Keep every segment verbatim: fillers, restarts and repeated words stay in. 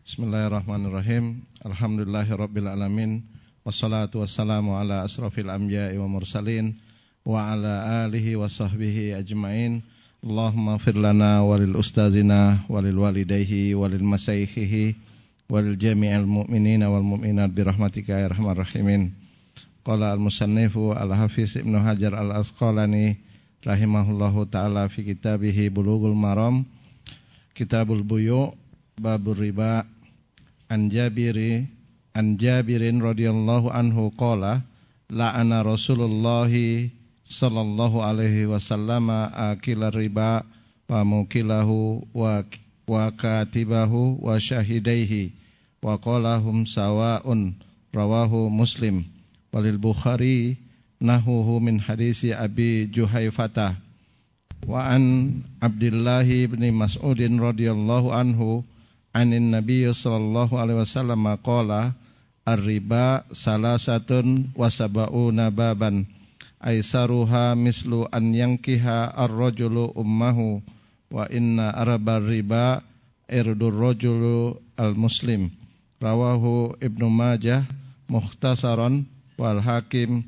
Bismillahirrahmanirrahim. Alhamdulillahirabbil alamin. Wassalatu wassalamu ala asrafil anbiya'i wa mursalin wa ala alihi wa sahbihi ajmain. Allahumma ighfir lana walil ustazina walil walidayhi walil masayikhihi walil jami'il mu'minina wal mu'minat birahmatika ya arhamar rahimin. Qala al-musannifu al-hafiz Ibnu Hajar al-Asqalani rahimahullahu ta'ala fi kitabihi Bulughul Maram, Kitabul Buyu' Babur Riba. An Jabiri An Jabirin radhiyallahu anhu qala la'ana Rasulullah sallallahu alaihi wasallam akila riba wa mukilahu wa wa katibahu wa syahidaihi wa qala hum sawa'un, rawahu Muslim. Walil Bukhari nahuhu min hadisi Abi Juhayfata wa an Abdullah bin Mas'udin radhiyallahu anhu anin Nabi sallallahu alaihi wasallam qala ar-riba salasatun wa sab'una baban aisaruha mislu an yankiha ar-rajulu ummahu wa inna arba riba irdur rajulu al-muslim, rawahu Ibnu Majah mukhtasaran wal Hakim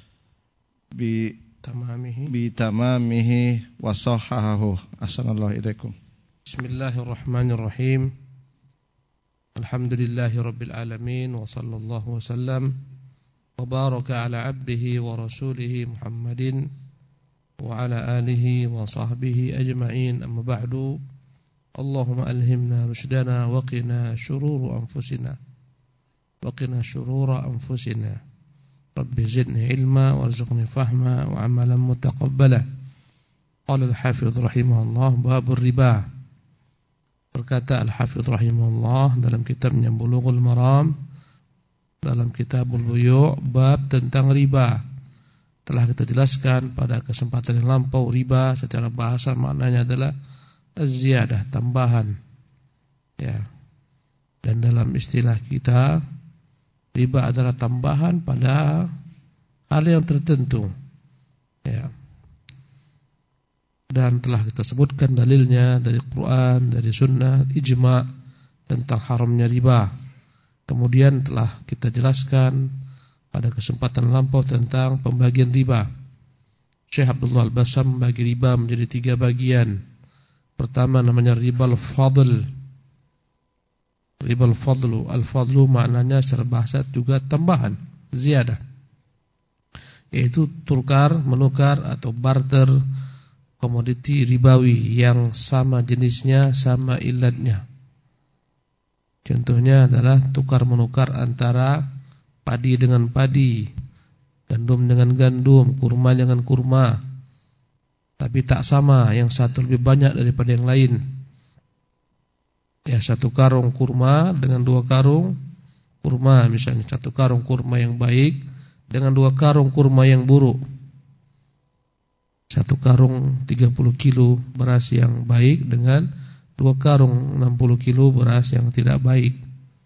bi tamamihi bi tamamihi wa sahahahu. Assalamualaikum alaikum. Bismillahirrahmanirrahim. Alhamdulillahi rabbil alamin wa sallallahu wasallam wa baraka ala abdihi wa rasulihi Muhammadin wa ala alihi wa sahbihi ajma'in. Amma ba'du. Allahumma alhimna rushdana wa qina shurura anfusina wa qina shurura anfusina. Rabbi zidni ilma warzuqni fahma wa amalan mutaqabbala. Qala al-Hafidz rahimahullah babur riba. Berkata Al-Hafidz rahimahullah dalam kitabnya Bulughul Maram, dalam Kitabul Buyu' bab tentang riba. Telah kita jelaskan pada kesempatan yang lampau, riba secara bahasa maknanya adalah az-ziyadah, tambahan. Ya. Dan dalam istilah kita, riba adalah tambahan pada hal yang tertentu. Ya. Dan telah kita sebutkan dalilnya dari Quran, dari sunnah, ijma' tentang haramnya riba. Kemudian telah kita jelaskan pada kesempatan lampau tentang pembagian riba. Syekh Abdullah Al-Bassam membagi riba menjadi tiga bagian. Pertama namanya riba al-fadl. Riba al-fadlu. Al-fadlu maknanya secara bahasa juga tambahan, ziyadah. Yaitu tukar, menukar atau barter komoditi ribawi yang sama jenisnya, sama ilatnya. Contohnya adalah tukar menukar antara padi dengan padi, gandum dengan gandum, kurma dengan kurma. Tapi tak sama, yang satu lebih banyak daripada yang lain. Ya, satu karung kurma dengan dua karung kurma, misalnya satu karung kurma yang baik dengan dua karung kurma yang buruk. Satu karung tiga puluh kilo beras yang baik dengan dua karung enam puluh kilo beras yang tidak baik.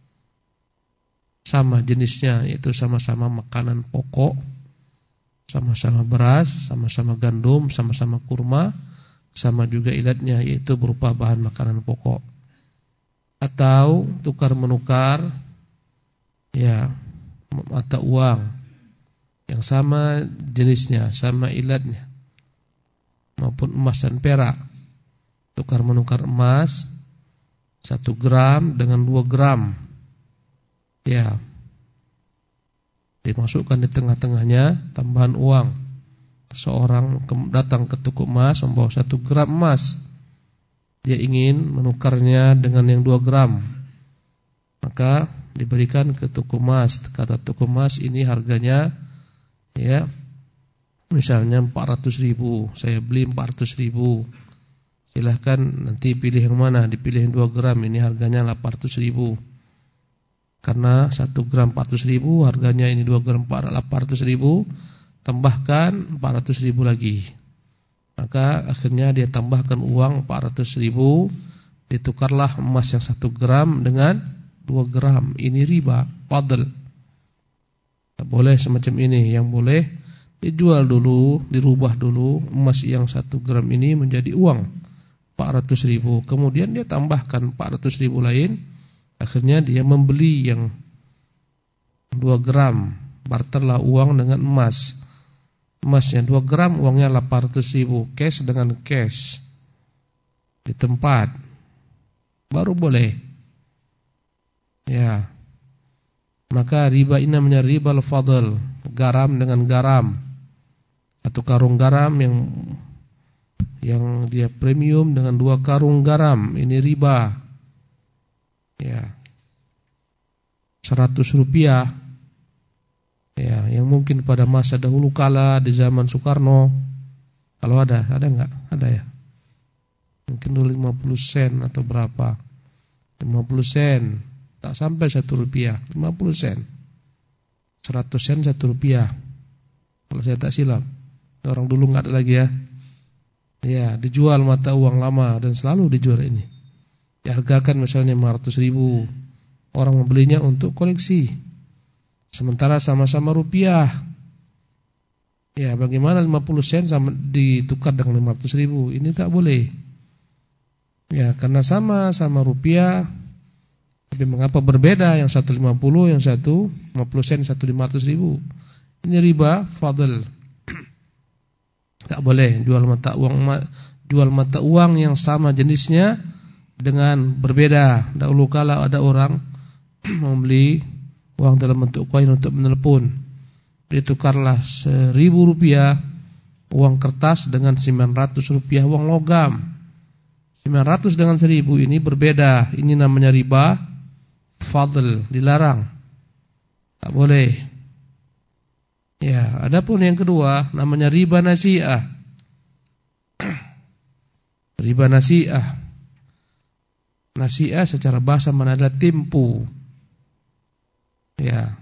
Sama jenisnya, yaitu sama-sama makanan pokok, sama-sama beras, sama-sama gandum, sama-sama kurma, sama juga ilatnya, yaitu berupa bahan makanan pokok. Atau tukar menukar, ya, mata uang yang sama jenisnya, sama ilatnya, maupun emas dan perak. Tukar menukar emas satu gram dengan dua gram, ya, dimasukkan di tengah-tengahnya tambahan uang. Seorang datang ke toko emas membawa satu gram emas, dia ingin menukarnya dengan yang dua gram, maka diberikan ke toko emas. Kata toko emas, ini harganya, ya, misalnya empat ratus ribu, saya beli empat ratus ribu. Silahkan nanti pilih yang mana, dipilih yang dua gram, ini harganya delapan ratus ribu. Karena satu gram empat ratus ribu, harganya ini dua gram delapan ratus ribu, tambahkan empat ratus ribu lagi. Maka akhirnya dia tambahkan uang empat ratus ribu, ditukarlah emas yang satu gram dengan dua gram. Ini riba, fadl. Tak boleh semacam ini. Yang boleh dijual dulu, dirubah dulu emas yang satu gram ini menjadi uang empat ratus ribu. Kemudian dia tambahkan empat ratus ribu lain, Akhirnya dia membeli yang dua gram, barterlah uang dengan emas. Emasnya dua gram, uangnya delapan ratus ribu, cash dengan cash di tempat, baru boleh. Ya, maka riba ini namanya riba al-fadl, garam dengan garam. Satu karung garam yang yang dia premium dengan dua karung garam, ini riba. Ya, seratus rupiah. Ya, yang mungkin pada masa dahulu kala di zaman Soekarno, kalau ada, ada enggak? Ada ya. Mungkin dulu lima puluh sen atau berapa? lima puluh sen, tak sampai satu rupiah, lima puluh sen. seratus sen satu rupiah. Kalau saya tak silap. Orang dulu enggak ada lagi ya. Ya, dijual mata uang lama dan selalu dijual ini. Dihargakan misalnya lima ratus ribu. Orang membelinya untuk koleksi. Sementara sama-sama rupiah. Ya, bagaimana lima puluh sen sama ditukar dengan lima ratus ribu? Ini tak boleh. Ya, karena sama-sama rupiah. Tapi mengapa berbeda? Yang satu lima puluh, yang satu lima puluh sen, satu lima ratus ribu. Ini riba fadl. Tak boleh jual mata uang jual mata uang yang sama jenisnya dengan berbeda. Dahulu kala ada orang membeli uang dalam bentuk koin untuk menelepon. Ditukarlah seribu rupiah uang kertas dengan sembilan ratus rupiah uang logam. sembilan ratus dengan seribu ini berbeda. Ini namanya riba fadl, dilarang. Tak boleh. Ya, adapun yang kedua namanya riba nasi'ah. Riba nasi'ah. Nasi'ah secara bahasa mana adalah tempo. Ya.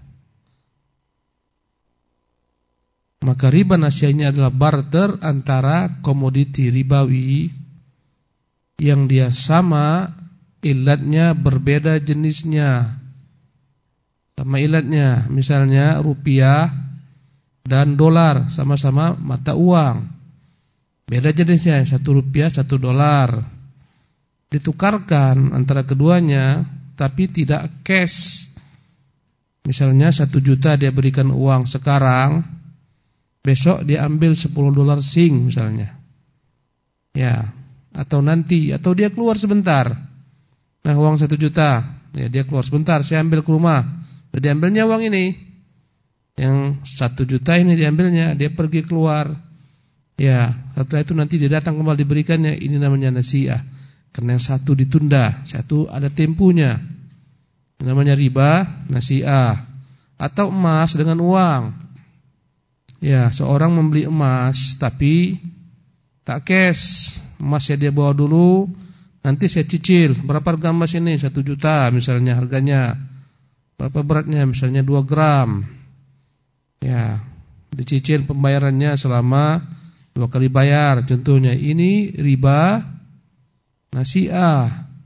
Maka riba nasi'ah ini adalah barter antara komoditi ribawi yang dia sama, ilatnya berbeda jenisnya. Sama ilatnya, misalnya rupiah dan dolar, sama-sama mata uang. Beda jenisnya, satu rupiah, satu dolar. Ditukarkan antara keduanya, tapi tidak cash. Misalnya satu juta dia berikan uang sekarang, besok dia ambil sepuluh dolar sing misalnya. Ya, atau nanti, atau dia keluar sebentar. Nah, uang satu juta, ya dia keluar sebentar, saya ambil ke rumah. Jadi ambilnya uang ini. Yang satu juta ini diambilnya, dia pergi keluar. Ya, setelah itu nanti dia datang kembali diberikannya. Ini namanya nasi'ah. Karena yang satu ditunda, satu ada tempunya. Ini namanya riba nasi'ah. Atau emas dengan uang. Ya, seorang membeli emas tapi tak cash. Emasnya dia bawa dulu, nanti saya cicil. Berapa harga emas ini? Satu juta misalnya harganya. Berapa beratnya? Misalnya dua gram. Ya, dicicil pembayarannya selama dua kali bayar. Contohnya ini riba nasi'ah.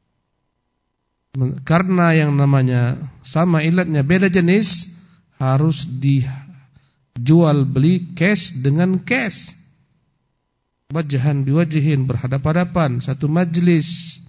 Karena yang namanya sama ilatnya beda jenis, harus dijual beli cash dengan cash. Wajhan biwajhin, berhadap-hadapan, satu majlis.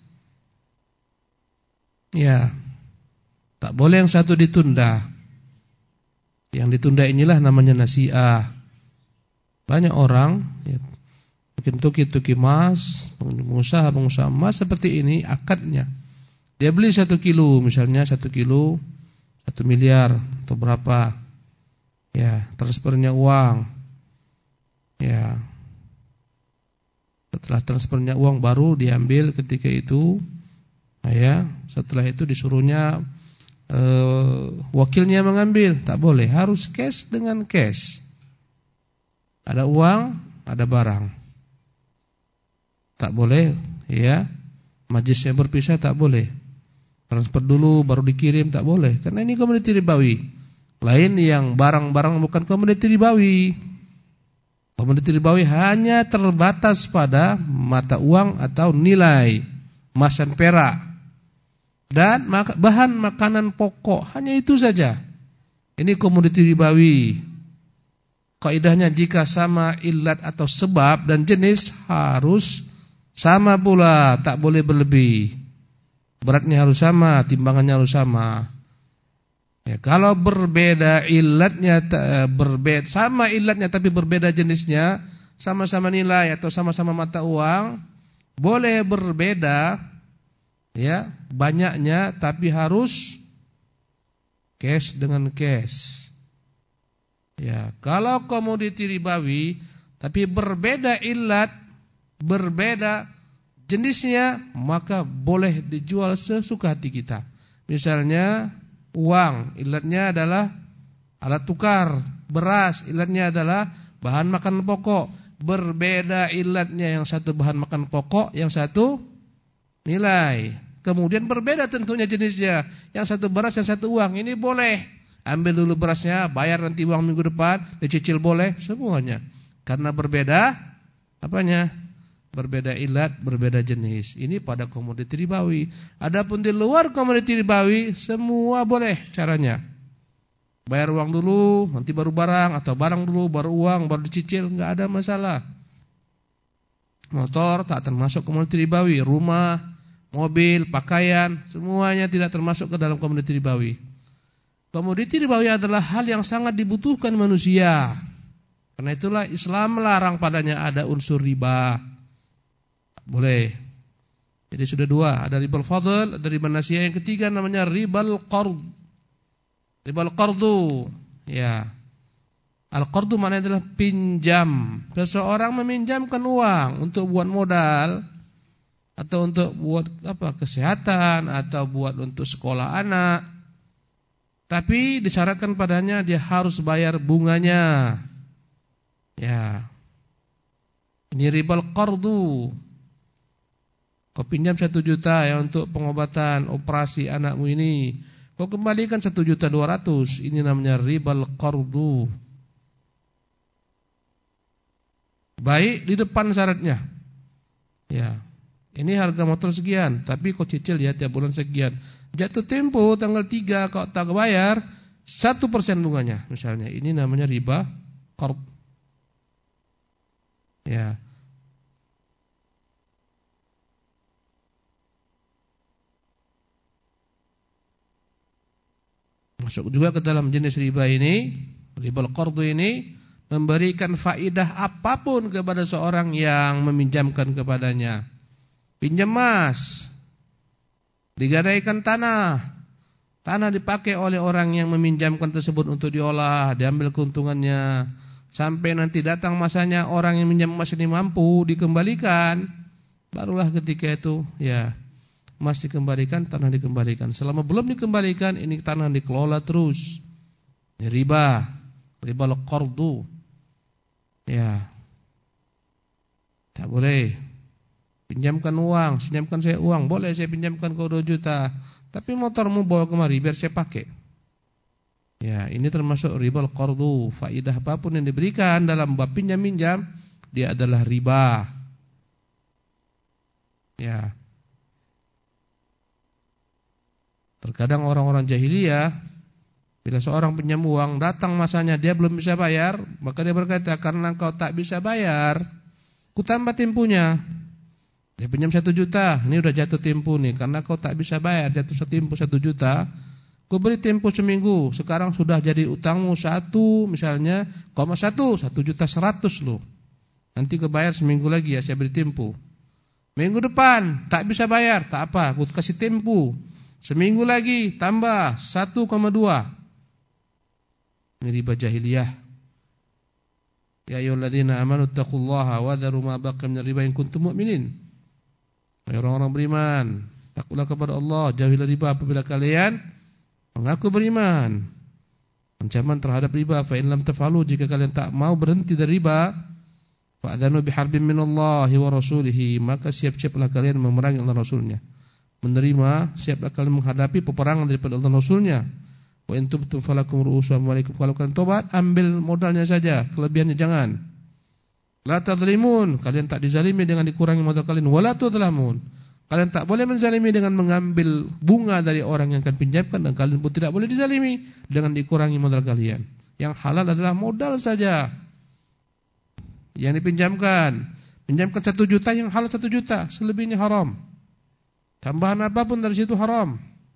Ya, tak boleh yang satu ditunda. Yang ditunda inilah namanya nasi'ah. Banyak orang ya, bikin tuki-tuki emas, pengusaha-pengusaha emas seperti ini akadnya. Dia beli satu kilo, misalnya satu kilo, satu miliar atau berapa. Ya, transfernya uang. Ya, setelah transfernya uang baru diambil ketika itu. Nah, ya, setelah itu disuruhnya Uh, wakilnya mengambil. Tak boleh, harus cash dengan cash. Ada uang, ada barang. Tak boleh, ya. Majlisnya berpisah, tak boleh. Transfer dulu baru dikirim, tak boleh. Karena ini komoditi ribawi. Lain yang barang-barang bukan komoditi ribawi. Komoditi ribawi hanya terbatas pada mata uang atau nilai emas dan perak. Dan bahan makanan pokok, hanya itu saja. Ini komoditi ribawi. Kaidahnya jika sama ilat atau sebab dan jenis harus sama pula, tak boleh berlebih. beratnya harus sama, timbangannya harus sama. Ya, kalau berbeda ilatnya, berbeda sama ilatnya tapi berbeda jenisnya, sama-sama nilai atau sama-sama mata uang, boleh berbeda, ya, banyaknya tapi harus cash dengan cash. Ya, kalau komoditi ribawi tapi berbeda ilat, berbeda jenisnya, maka boleh dijual sesuka hati kita. Misalnya uang, ilatnya adalah alat tukar. Beras, ilatnya adalah bahan makan pokok. Berbeda ilatnya, yang satu bahan makan pokok, yang satu nilai. Kemudian berbeda tentunya jenisnya, yang satu beras, yang satu uang. Ini boleh. Ambil dulu berasnya, bayar nanti uang minggu depan, dicicil boleh, semuanya. Karena berbeda apanya? Berbeda ilat, berbeda jenis. Ini pada komoditi ribawi. Adapun di luar komoditi ribawi, semua boleh caranya. Bayar uang dulu, nanti baru barang, atau barang dulu, baru uang, baru dicicil, enggak ada masalah. Motor tak termasuk komoditi ribawi, rumah, mobil, pakaian, semuanya tidak termasuk ke dalam komoditi ribawi. Komoditi ribawi adalah hal yang sangat dibutuhkan manusia. Karena itulah Islam melarang padanya ada unsur riba. Boleh. Jadi sudah dua, ada ribal fadl, ada ribal nasiyah. Yang ketiga namanya ribal qard. Ribal qardu. Ya. Al-qardu maknanya adalah pinjam. Seseorang meminjamkan uang untuk buat modal, atau untuk buat apa? Kesehatan, atau buat untuk sekolah anak. Tapi disyaratkan padanya dia harus bayar bunganya. Ya. Ini ribal qardu. Kau pinjam satu juta ya untuk pengobatan operasi anakmu ini, kau kembalikan satu juta dua ratus. Ini namanya ribal qardu. Baik di depan syaratnya. Ya. Ini harga motor sekian, tapi kau cicil ya tiap bulan sekian. Jatuh tempo tanggal tiga kau tak bayar, satu persen bunganya misalnya. Ini namanya riba qard. Ya. Masuk juga ke dalam jenis riba ini, riba al-qardu ini, memberikan faidah apapun kepada seorang yang meminjamkan kepadanya. Pinjam emas, digadaikan tanah, tanah dipakai oleh orang yang meminjamkan tersebut untuk diolah, diambil keuntungannya, sampai nanti datang masanya orang yang minjam emas ini mampu dikembalikan, barulah ketika itu ya emas dikembalikan, tanah dikembalikan. Selama belum dikembalikan, ini tanah dikelola terus. Ini riba, riba al-qardu. Ya, tak boleh. Pinjamkan uang, pinjamkan saya uang, boleh saya pinjamkan kau dua juta, tapi motormu bawa kemari biar saya pakai. Ya, ini termasuk riba al-qardu. Faidah apapun yang diberikan dalam bab pinjam-minjam, dia adalah riba. Ya. Terkadang orang-orang jahiliyah, bila seorang pinjam uang, datang masanya dia belum bisa bayar, maka dia berkata, karena kau tak bisa bayar, ku tambah tempunya. Dia pinjam satu juta, ini udah jatuh tempo nih, karena kau tak bisa bayar, jatuh tempo satu juta, kau beri tempo seminggu, sekarang sudah jadi utangmu satu, misalnya, koma satu, satu juta seratus loh. Nanti kau bayar seminggu lagi ya, saya beri tempo. Minggu depan tak bisa bayar, tak apa, aku kasih tempo. Seminggu lagi tambah satu koma dua. Ini riba jahiliyah. Ya ayyuhalladzina amanu taqullaha wa dharu ma baqiya minir riba in kuntum mu'minin. Orang-orang beriman, takutlah kepada Allah, jauhilah riba apabila kalian mengaku beriman. Ancaman terhadap riba, fa in lam taf'alu, jika kalian tak mau berhenti dari riba, fa'dhanu biharbin minallahi wa rasulihi, maka siap-siaplah kalian memerangi Allah Rasulnya. Menerima, siaplah kalian menghadapi peperangan daripada Allah Rasulnya. Wa in tubtum falakum ru'usu amwalikum, kalau kalian tobat, ambil modalnya saja, kelebihannya jangan. La tadzlimun, kalian tak dizalimi dengan dikurangi modal kalian. Wala tudzlamun, kalian tak boleh menzalimi dengan mengambil bunga dari orang yang akan pinjamkan, dan kalian pun tidak boleh dizalimi dengan dikurangi modal kalian. Yang halal adalah modal saja yang dipinjamkan. Pinjamkan satu juta, yang halal satu juta, selebihnya haram. Tambahan apapun dari situ haram.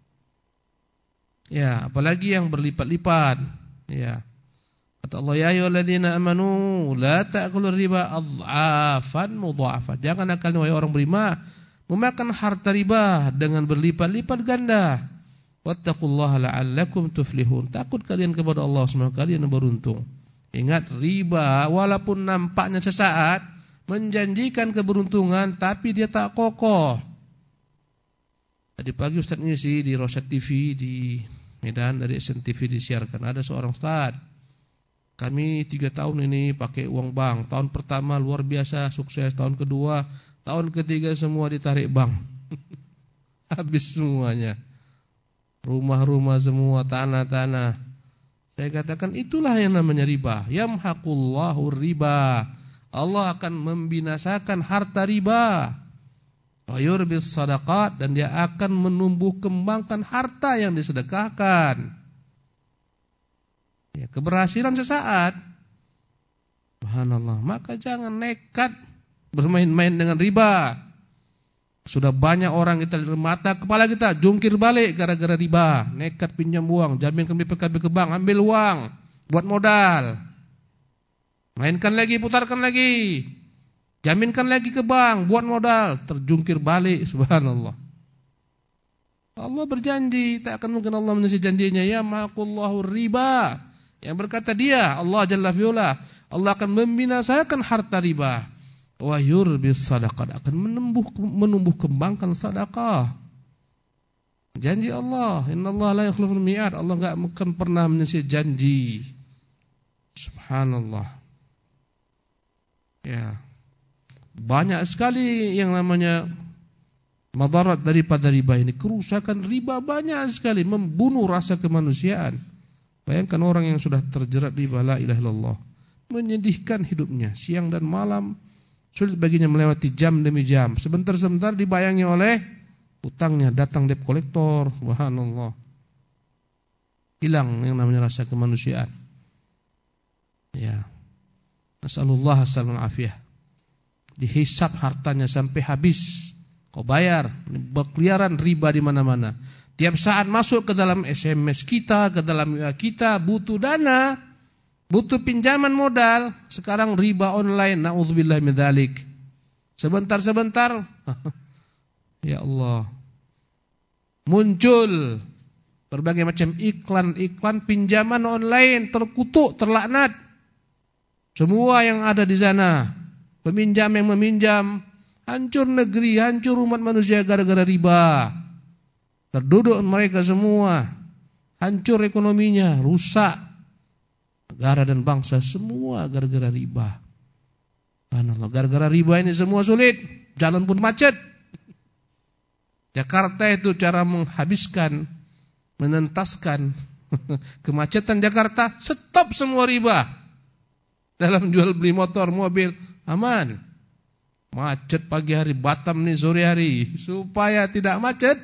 Ya, apalagi yang berlipat-lipat. Ya. Kata Allah, ya ayyuhalladzina amanu la ta'kulur riba adhafan mudha'afan. Jangan kalian wahai orang beriman memakan harta riba dengan berlipat-lipat ganda. Wattaqullaha la'allakum tuflihun. Takut kalian kepada Allah semoga kalian beruntung. Ingat, riba walaupun nampaknya sesaat menjanjikan keberuntungan, tapi dia tak kokoh. Tadi pagi Ustaz ngisi di Rosyad T V di Medan, dari S N T V disiarkan. Ada seorang Ustaz, kami tiga tahun ini pakai uang bank. Tahun pertama luar biasa sukses, tahun kedua, tahun ketiga semua ditarik bank. Habis semuanya. Rumah-rumah semua, tanah-tanah. Saya katakan itulah yang namanya riba. Yamhaqullahu riba. Allah akan membinasakan harta riba. Wa yurbis sadaqat, dan dia akan menumbuh kembangkan harta yang disedekahkan. Ya, keberhasilan sesaat. Subhanallah. Maka jangan nekat bermain-main dengan riba. Sudah banyak orang kita lihat mata kepala kita jungkir balik gara-gara riba. Nekat pinjam uang, jaminkan B P K B ke bank, ambil uang buat modal. Mainkan lagi, putarkan lagi. Jaminkan lagi ke bank, buat modal, terjungkir balik, subhanallah. Allah berjanji, tak akan mungkin Allah menepati janjinya. Ya maqullahu riba. Yang berkata dia, Allah Jalla fi'ula, Allah akan membinasakan harta riba. Wa yurbis sadaqat, akan menumbuh menumbuh kembangkan sedekah. Janji Allah, innallaha la yukhliful mi'ad. Allah enggak akan pernah menepati janji. Subhanallah. Ya. Banyak sekali yang namanya madarat daripada riba ini. Kerusakan riba banyak sekali, membunuh rasa kemanusiaan. Bayangkan orang yang sudah terjerat riba, la ilaha illallah, menyedihkan hidupnya siang dan malam, sulit baginya melewati jam demi jam. Sebentar-sebentar dibayangi oleh utangnya, datang debt collector, subhanallah. Hilang yang namanya rasa kemanusiaan. Ya. Nasallallahu alaihi wasallam. Dihisap hartanya sampai habis. Kau bayar, berkeliaran riba di mana-mana. Tiap saat masuk ke dalam S M S kita, ke dalam W A kita, butuh dana, butuh pinjaman modal. Sekarang riba online, na'udzubillah min dzalik. Sebentar-sebentar, ya Allah, muncul berbagai macam iklan-iklan pinjaman online, terkutuk, terlaknat. Semua yang ada di sana, peminjam yang meminjam, hancur negeri, hancur umat manusia gara-gara riba. Terduduk mereka semua, hancur ekonominya, rusak negara dan bangsa semua gara-gara riba. Subhanallah, gara-gara riba ini semua sulit, jalan pun macet. Jakarta itu cara menghabiskan, menentaskan kemacetan Jakarta, stop semua riba. Dalam jual beli motor, mobil, aman. Macet pagi hari, Batam nih sore hari. Supaya tidak macet,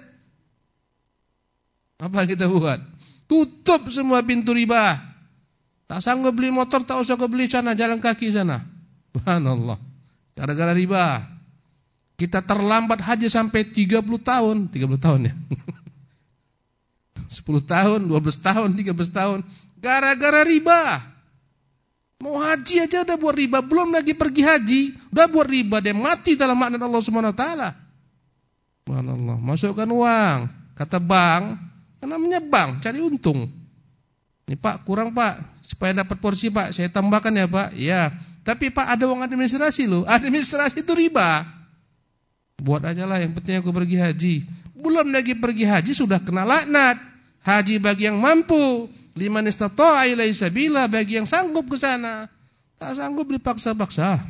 apa kita buat? Tutup semua pintu riba. Tak sanggup beli motor, tak usah kau beli sana, jalan kaki sana. Subhanallah. Gara-gara riba. Kita terlambat haji sampai tiga puluh tahun. tiga puluh tahun ya. sepuluh tahun, dua belas tahun, tiga belas tahun. Gara-gara riba. Mau haji aja udah buat riba, belum lagi pergi haji, udah buat riba, dia mati dalam makna Allah Subhanahu wa taala. Subhanallah, masukkan uang, kata bank, namanya bank, cari untung. Ini Pak, kurang Pak, supaya dapat porsi Pak, saya tambahkan ya Pak. Ya, tapi Pak ada uang administrasi loh, administrasi itu riba. Buat aja lah, yang penting aku pergi haji. Belum lagi pergi haji sudah kena laknat. Haji bagi yang mampu, liman istata'a ilaihi sabila, bagi yang sanggup ke sana. Tak sanggup dipaksa-paksa.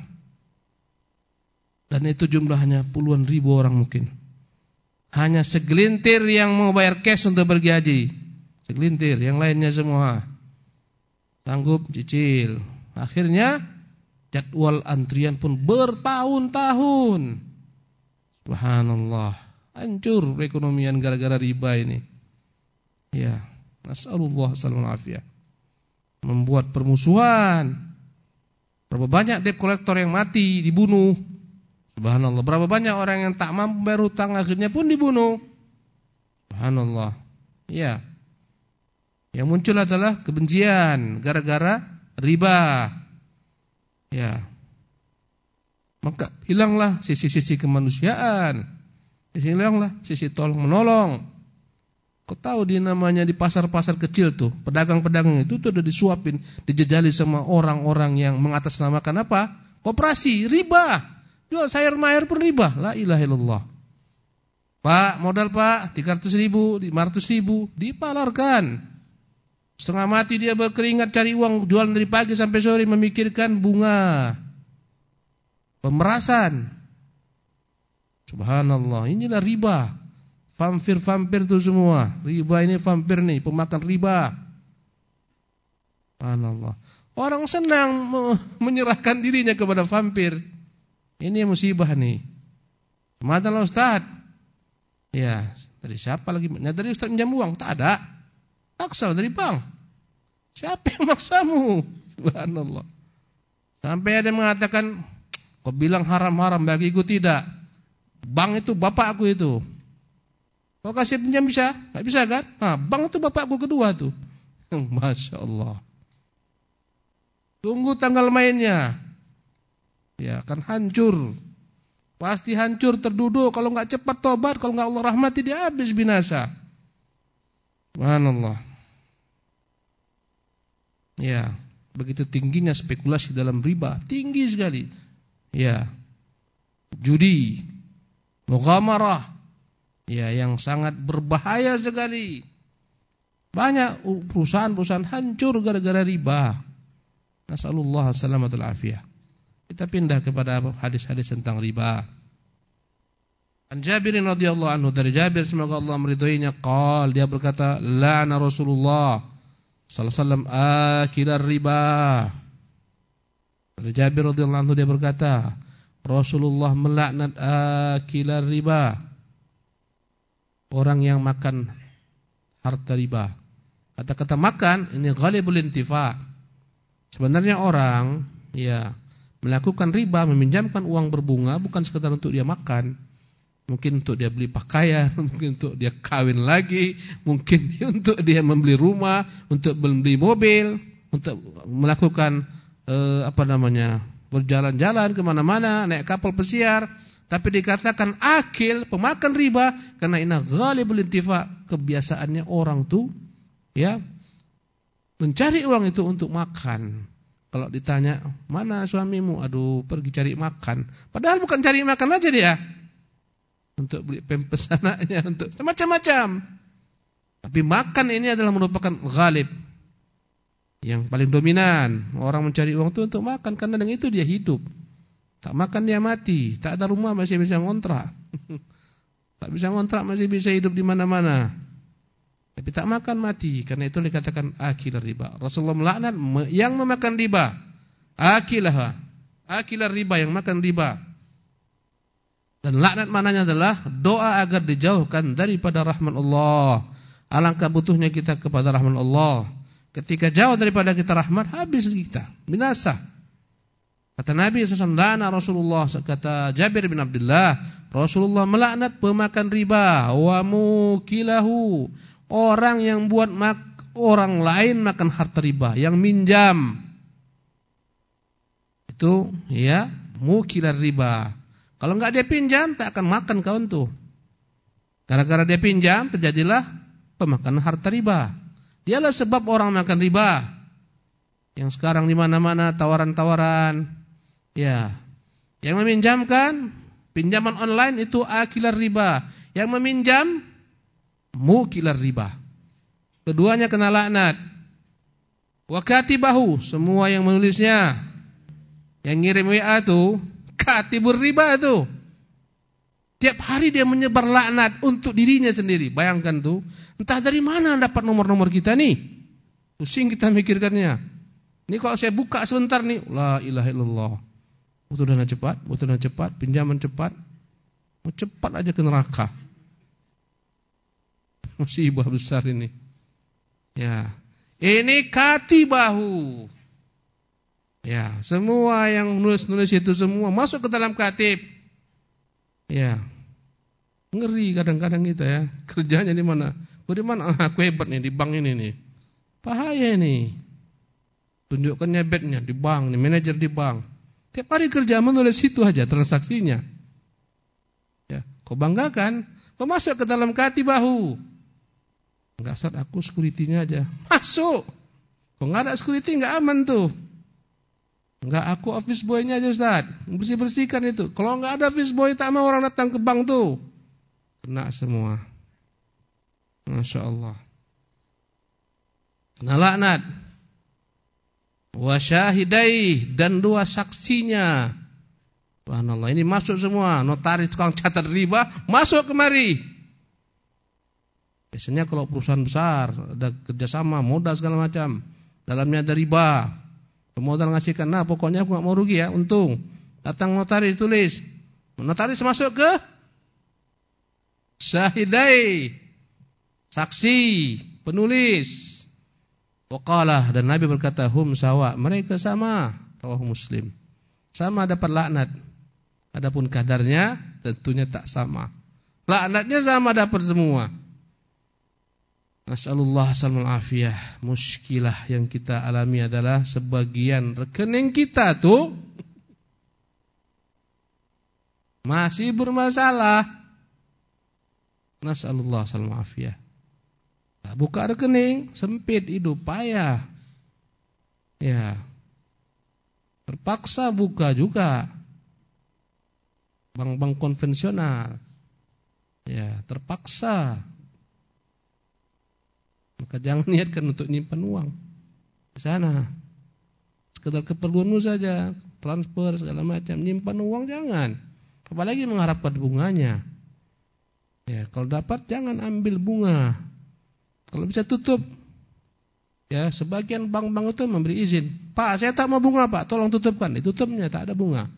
Dan itu jumlahnya puluhan ribu orang mungkin. Hanya segelintir yang mau bayar cash untuk pergi haji. Segelintir, yang lainnya semua sanggup cicil. Akhirnya jadwal antrian pun bertahun-tahun. Subhanallah, hancur perekonomian gara-gara riba ini. Ya, nasallallahu alaihi wasallam. Membuat permusuhan. Berapa banyak debt collector yang mati, dibunuh. Subhanallah. Berapa banyak orang yang tak mampu bayar hutang akhirnya pun dibunuh. Subhanallah. Ya. Yang muncul adalah kebencian gara-gara riba. Ya. Maka hilanglah sisi-sisi kemanusiaan. Hilanglah sisi tolong menolong. Kau tahu di namanya di pasar-pasar kecil tuh, pedagang-pedagang itu tuh udah disuapin, dijejali sama orang-orang yang mengatasnamakan apa? Koperasi, riba. Jual sayur mayur pun riba. La ilaha illallah. Pak, modal Pak, tiga ratus ribu, lima ratus ribu, dipalarkan. Setengah mati dia berkeringat cari uang, jualan dari pagi sampai sore memikirkan bunga. Pemerasan. Subhanallah, inilah riba. Vampir-vampir itu semua. Riba ini vampir nih, pemakan riba. Subhanallah. Orang senang menyerahkan dirinya kepada vampir. Ini musibah nih. Matalah Ustaz. Ya, dari siapa lagi? Ya, dari Ustaz minjam uang, tak ada. Paksa dari bank. Siapa yang maksamu? Subhanallah. Sampai ada yang mengatakan, kau bilang haram-haram, bagiku tidak. Bank itu bapakku itu. Kau kasih pinjam bisa? Gak bisa kan? Nah, bank itu bapakku kedua tuh. Masya Allah. Tunggu tanggal mainnya. Ya kan hancur. Pasti hancur, terduduk. Kalau gak cepat tobat, kalau gak Allah rahmati, dia habis binasa. Subhanallah. Ya, begitu tingginya spekulasi dalam riba. Tinggi sekali. Ya. Judi. Mughamarah. Ya, yang sangat berbahaya sekali. Banyak perusahaan-perusahaan hancur gara-gara riba. Nasallallahu salamatul afiyah. Kita pindah kepada hadis-hadis tentang riba. An Jabirin radhiyallahu anhu, dari Jabir semoga Allah meridhoinya, qala, dia berkata, la'ana Rasulullah sallallahu alaihi wasallam akilar riba. Dari Jabir radhiyallahu anhu dia berkata, Rasulullah melaknat akilar riba. Orang yang makan harta riba. Kata-kata makan ini ghalibul intifa. Sebenarnya orang ya melakukan riba, meminjamkan uang berbunga bukan sekedar untuk dia makan. Mungkin untuk dia beli pakaian, mungkin untuk dia kawin lagi, mungkin untuk dia membeli rumah, untuk membeli mobil, untuk melakukan eh, apa namanya, berjalan-jalan kemana-mana, naik kapal pesiar. Tapi dikatakan akil, pemakan riba, karena ina ghalibul intifa, kebiasaannya orang tuh ya mencari uang itu untuk makan. Kalau ditanya, mana suamimu? Aduh, pergi cari makan. Padahal bukan cari makan aja dia. Untuk beli pempes anaknya, untuk macam-macam. Tapi makan ini adalah merupakan ghalib. Yang paling dominan. Orang mencari uang itu untuk makan, karena dengan itu dia hidup. Tak makan dia mati, tak ada rumah masih bisa ngontrak. Tak bisa ngontrak masih bisa hidup di mana-mana. Tapi tak makan mati, karena itu dikatakan akil riba. Rasulullah melaknat yang memakan riba. Akilah, akilah riba, yang makan riba. Dan laknat mananya adalah doa agar dijauhkan daripada rahmat Allah. Alangkah butuhnya kita kepada rahmat Allah. Ketika jauh daripada kita rahmat, habis kita, binasa. Kata Nabi shallallahu alaihi wasallam, Rasulullah, kata Jabir bin Abdullah, Rasulullah melaknat pemakan riba, wa mukilahu, orang yang buat mak, orang lain makan harta riba, yang minjam. Itu ya, mukilar riba. Kalau enggak dia pinjam, tak akan makan kawan tuh. Gara-gara dia pinjam, terjadilah pemakanan harta riba. Dialah sebab orang makan riba. Yang sekarang di mana-mana tawaran-tawaran. Ya, yang meminjamkan pinjaman online itu akilar riba, yang meminjam mukilar riba. Keduanya kena laknat. Wa katibahu, semua yang menulisnya, yang ngirim W A tuh katibur riba tuh. Tiap hari dia menyebar laknat untuk dirinya sendiri. Bayangkan tuh, entah dari mana dapat nomor-nomor kita nih. Pusing kita mikirkannya. Ini kalau saya buka sebentar nih, la ilaha illallah. Butuh dana cepat, butuh dana cepat, pinjaman cepat. Mau cepat aja ke neraka. Musibah besar ini. Ya. Ini katibahu. Ya, semua yang nulis-nulis itu semua masuk ke dalam katib. Ya. Ngeri kadang-kadang kita ya. Kerjanya di mana? Gue di mana? Ah, aku hebat nih di bank ini nih. Bahaya nih. Tunjukkan hebatnya di bank, nih manajer di bank. Tiap hari kerja menulis situ aja transaksinya. Ya, kau banggakan, kau masuk ke dalam kati bahu. Enggak, Ustaz, aku security-nya aja. Masuk. Kau enggak ada security enggak aman tuh. Enggak, aku office boy-nya aja, Ustaz. Bersih-bersihkan itu. Kalau enggak ada office boy, tak mau orang datang ke bank tuh. Kena semua. Masya Allah. Kena laknat. Wa syahidai, dan dua saksinya. Subhanallah, ini masuk semua. Notaris, tukang catat riba, masuk kemari. Biasanya kalau perusahaan besar, ada kerjasama, modal segala macam. Dalamnya ada riba. Pemodal ngasihkan, nah pokoknya aku gak mau rugi ya, untung. Datang notaris, tulis. Notaris masuk ke syahidai, saksi, penulis. Waqalah, dan Nabi berkata, hum sawa, mereka sama. Rawahu Muslim. Sama dapat laknat. Adapun kadarnya tentunya tak sama. Laknatnya sama dapat semua. Nasallallahu alaihi afiyah. Muskilah yang kita alami adalah sebagian rekening kita tuh masih bermasalah. Nasallallahu alaihi afiyah. Buka rekening, sempit hidup, payah. Ya. Terpaksa buka juga. Bank-bank konvensional. Ya, terpaksa. Maka jangan niatkan untuk nyimpan uang di sana. Sekedar keperluanmu saja, transfer segala macam. Nyimpan uang jangan. Apalagi mengharapkan bunganya. Ya, kalau dapat jangan ambil bunga. Kalau bisa tutup. Ya, sebagian bank-bank itu memberi izin. Pak, saya tak mau bunga, Pak. Tolong tutupkan. Ditutupnya tak ada bunga.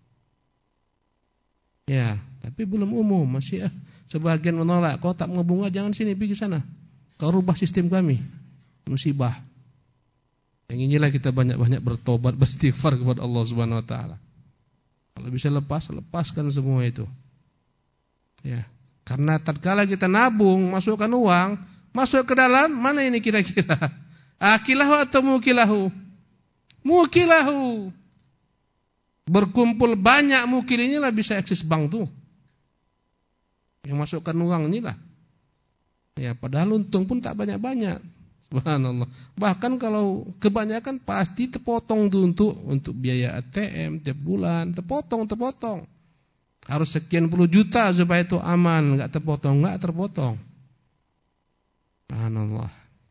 Ya, tapi belum umum. Masih eh, sebagian menolak. Kau tak mau bunga, jangan sini, pergi sana. Kau rubah sistem kami. Musibah. Yang inilah kita banyak-banyak bertobat, beristighfar kepada Allah Subhanahu wa taala. Kalau bisa lepas, lepaskan semua itu. Ya. Karena tatkala kita nabung, masukkan uang, masuk ke dalam, mana ini kira-kira? Akilahu atau mukilahu? Mukilahu. Berkumpul banyak mukil inilah bisa akses bank tuh. Yang masukkan uang inilah. Ya, padahal untung pun tak banyak-banyak. Subhanallah. Bahkan kalau kebanyakan pasti terpotong tuh untuk untuk biaya A T M tiap bulan, terpotong, terpotong. Harus sekian puluh juta supaya itu aman, enggak terpotong, enggak terpotong. Subhanallah.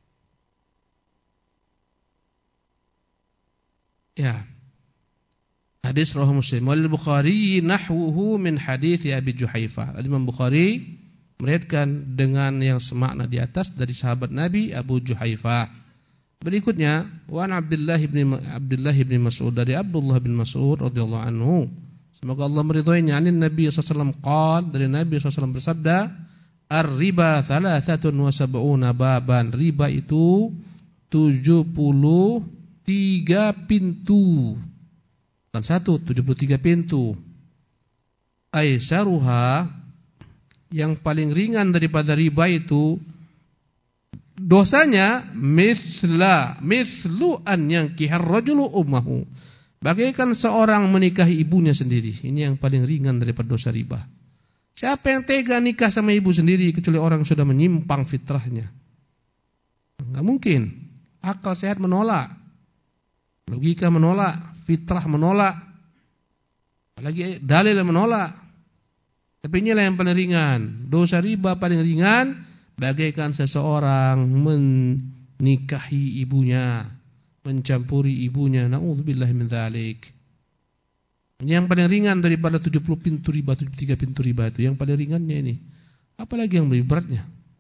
Ya. Hadis riwayat Muslim. Wal Bukhari nahwuhu min hadis Abi Juhaifah. Imam Bukhari meriwayatkan dengan yang semakna di atas dari sahabat Nabi Abu Juhaifah. Berikutnya, wa Abdullah bin Abdullah bin Mas'ud, dari Abdullah bin Mas'ud radhiyallahu anhu. Semoga Allah meridhoinya. Anin Nabi sallallahu alaihi wasallam qala, dari Nabi sallallahu alaihi wasallam bersabda, ar-riba thalathatun wa sab'una baban. Riba itu tujuh puluh tiga pintu. Bukan satu, tujuh puluh tiga pintu. Aisaruha, yang paling ringan daripada riba itu dosanya misla mislu an yankihar rajulu ummahu, bagaikan seorang menikahi ibunya sendiri. Ini yang paling ringan daripada dosa riba. Siapa yang tega nikah sama ibu sendiri kecuali orang yang sudah menyimpang fitrahnya? Enggak mungkin. Akal sehat menolak, logika menolak, fitrah menolak, apalagi dalil menolak. Tapi inilah yang paling ringan. Dosa riba paling ringan, bagaikan seseorang menikahi ibunya, mencampuri ibunya. Na'udzubillahi min dzalik. Ini yang paling ringan daripada tujuh puluh pintu riba, tujuh puluh tiga pintu riba itu. Yang paling ringannya ini. Apalagi yang lebih beratnya.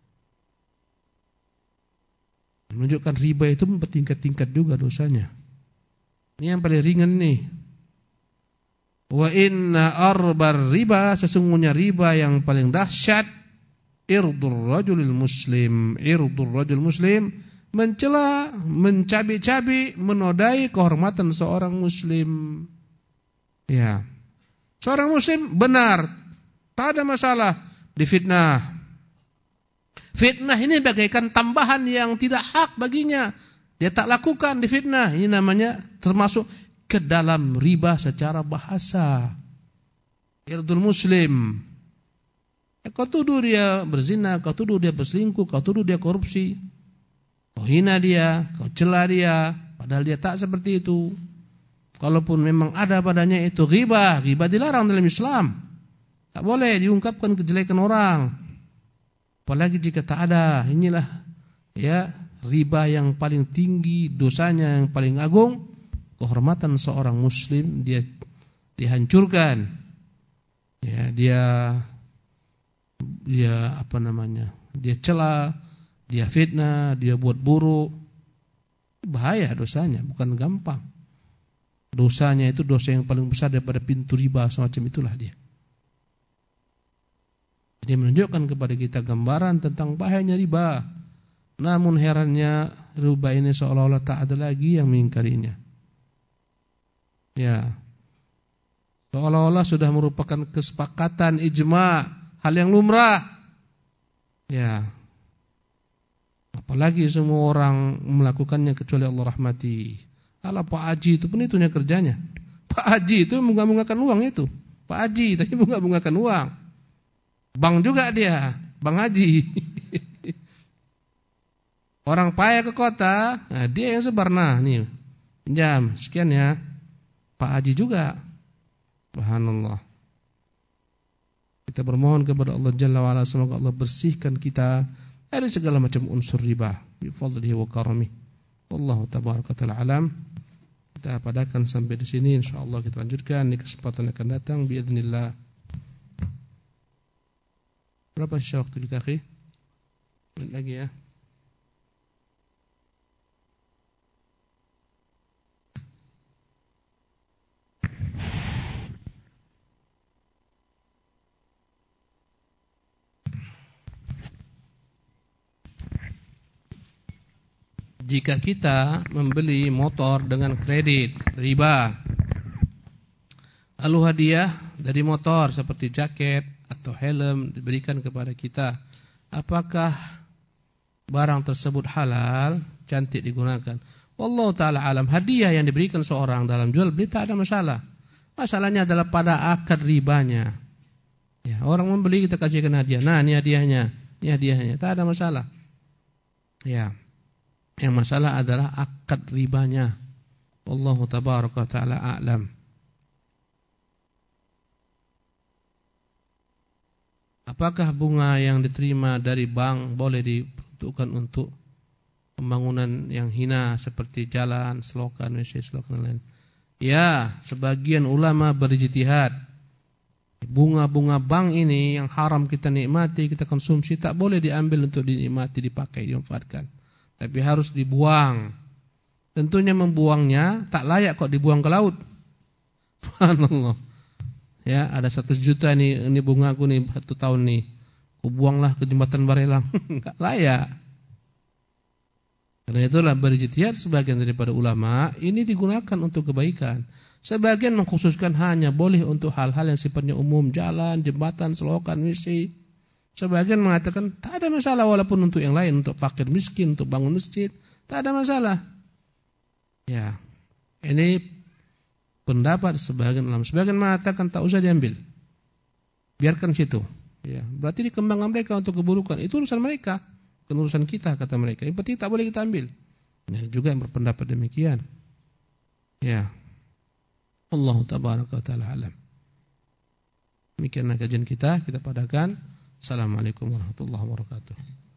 Menunjukkan riba itu bertingkat-tingkat juga dosanya. Ini yang paling ringan nih. Wa inna arbar riba, sesungguhnya riba yang paling dahsyat, irdur rajulil muslim, irdur rajul muslim, mencela, mencabi-cabi, menodai kehormatan seorang muslim. Ya. Seorang muslim benar Tak ada masalah difitnah. Fitnah ini bagaikan tambahan yang tidak hak baginya. Dia tak lakukan difitnah. Ini namanya termasuk ke dalam riba secara bahasa. Irdul muslim. Ya, kau tuduh dia berzina, kau tuduh dia berselingkuh, kau tuduh dia korupsi. Kau hina dia, kau cela dia, padahal dia tak seperti itu. Kalaupun memang ada padanya itu riba, riba dilarang dalam Islam. Tak boleh diungkapkan kejelekan orang. Apalagi jika tak ada. Inilah ya riba yang paling tinggi, dosanya yang paling agung. Kehormatan seorang muslim dia dihancurkan. Ya, dia dia apa namanya? Dia cela, dia fitnah, dia buat buruk. Bahaya dosanya, bukan gampang. Dosanya itu dosa yang paling besar daripada pintu riba, semacam itulah dia. Dia menunjukkan kepada kita gambaran tentang bahayanya riba. Namun herannya riba ini seolah-olah tak ada lagi yang mengingkarinya. Ya. Seolah-olah sudah merupakan kesepakatan ijma, hal yang lumrah. Ya. Apalagi semua orang melakukannya kecuali Allah rahmati. Kalau Pak Haji itu pun itunya kerjanya. Pak Haji itu bunga-bungakan uang itu. Pak Haji tapi bunga-bungakan uang. Bang juga dia, Bang Haji. Orang payah ke kota, nah dia yang sebar. Nah nih, pinjam sekian ya. Pak Haji juga. Subhanallah. Kita bermohon kepada Allah Jalla wa Ala, semoga Allah bersihkan kita dari segala macam unsur riba bi fadlihi wa karamih. Wallahu tabaraka ta'ala alam. Kita padakan sampai di sini, insyaallah kita lanjutkan di kesempatan akan datang biidznillah. Berapa sisa waktu kita, akhi? Menit lagi ya. Jika kita membeli motor dengan kredit riba, lalu hadiah dari motor seperti jaket atau helm diberikan kepada kita, apakah barang tersebut halal, cantik digunakan? Wallahu ta'ala alam. Hadiah yang diberikan seorang dalam jual beli tak ada masalah. Masalahnya adalah pada akad ribanya. Ya, orang membeli kita kasihkan hadiah. Nah, ini hadiahnya, ini hadiahnya, tak ada masalah. Ya. Yang masalah adalah akad ribanya. Wallahu tabaraka ta'ala a'lam. Apakah bunga yang diterima dari bank boleh diperuntukkan untuk pembangunan yang hina seperti jalan, selokan, masjid, selokan lain? Ya, sebagian ulama berijtihad. Bunga-bunga bank ini yang haram kita nikmati, kita konsumsi, tak boleh diambil untuk dinikmati, dipakai, dimanfaatkan. Tapi harus dibuang. Tentunya membuangnya tak layak kok dibuang ke laut. Subhanallah. Ya, ada satu juta nih, ini bunga aku nih satu tahun nih. Aku buanglah ke jembatan Barelang. Enggak layak. Karena itulah berijtihad sebagian daripada ulama, ini digunakan untuk kebaikan. Sebagian mengkhususkan hanya boleh untuk hal-hal yang sifatnya umum, jalan, jembatan, selokan, misi. Sebagian mengatakan tak ada masalah walaupun untuk yang lain, untuk fakir miskin, untuk bangun masjid, tak ada masalah. Ya. Ini pendapat sebagian ulama. Sebagian mengatakan tak usah diambil. Biarkan situ. Ya, berarti dikembangkan mereka untuk keburukan. Itu urusan mereka, bukan urusan kita, kata mereka. Yang penting tak boleh kita ambil. Nah, juga yang berpendapat demikian. Ya. Allah tabaraka wa ta'ala alam. Demikianlah kajian kita, kita padakan. Assalamualaikum warahmatullahi wabarakatuh.